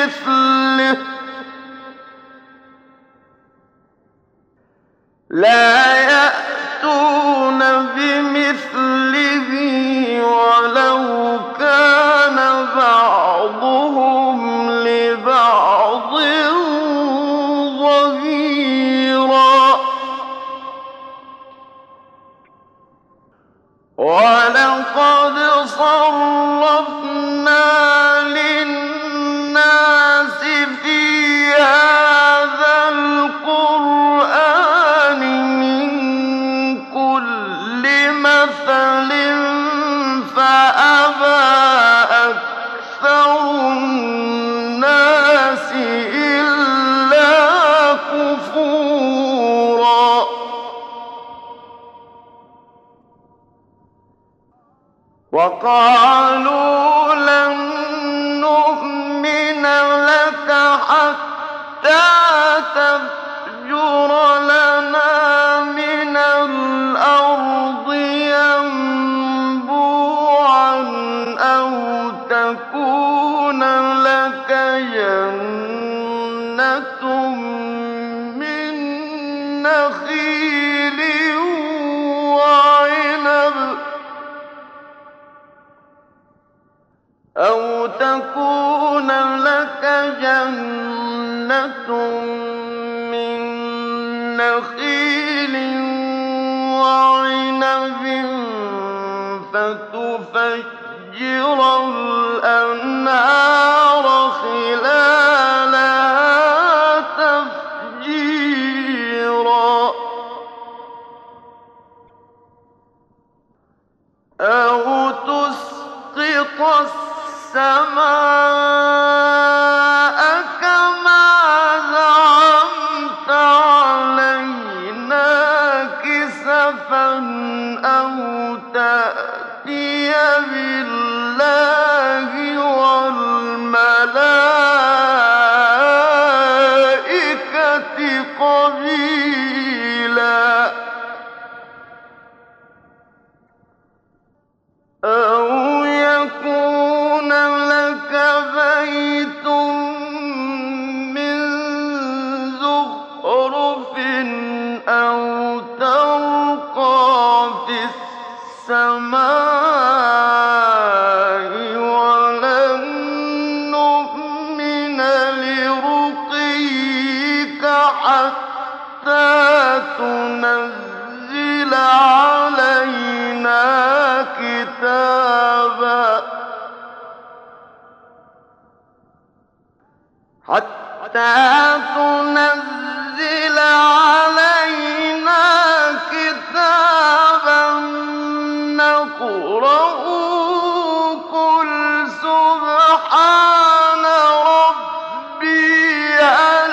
بمثله لا يأتون بمثله ولو كان بعضهم لبعض ظهيرا ولقد صرفنا للناس في هذا القرآن من كل مثل فأبى أكثر الناس إلا كفورا وقالوا لن نؤمن لك حتى تفجر لنا من الأرض ينبوعا أو تكون لك جنة من نخيل وعنب فتفجر الأنهار خلالها تفجيرا أو تسقط السماء كما زعمت علينا كسفا أو تأتي بالله والملائكة قبيلا أو يكون لك بيت من زخرف أو ترقى في السماء ولن نؤمن لرقيك حتى تنزل علينا كتابا نقرأه قل سبحان ربي هل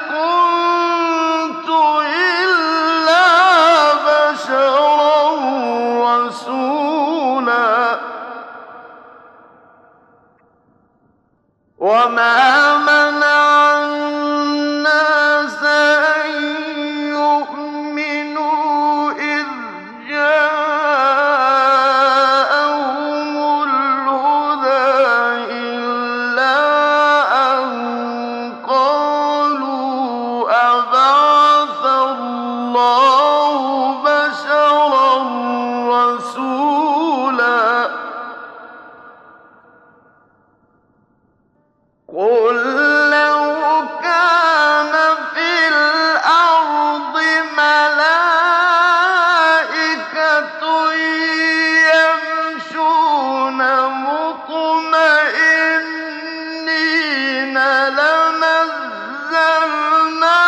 كنت إلا بشرا رسولا وما منع الناس أن يؤمنوا إذ جاءهم الهدى إلا أن قالوا أبعث الله بشرا رسولا قل لو كان في الأرض ملائكة يمشون مطمئنين لنزلنا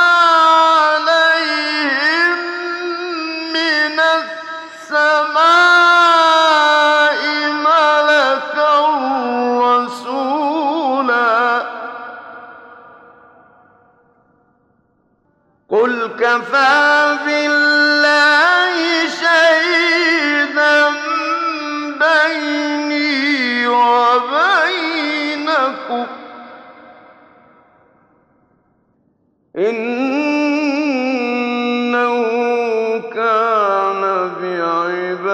عليهم من السماء ملكا رسولا قل كفى بالله شهيدا بيني وبينكم إنه كان بعباده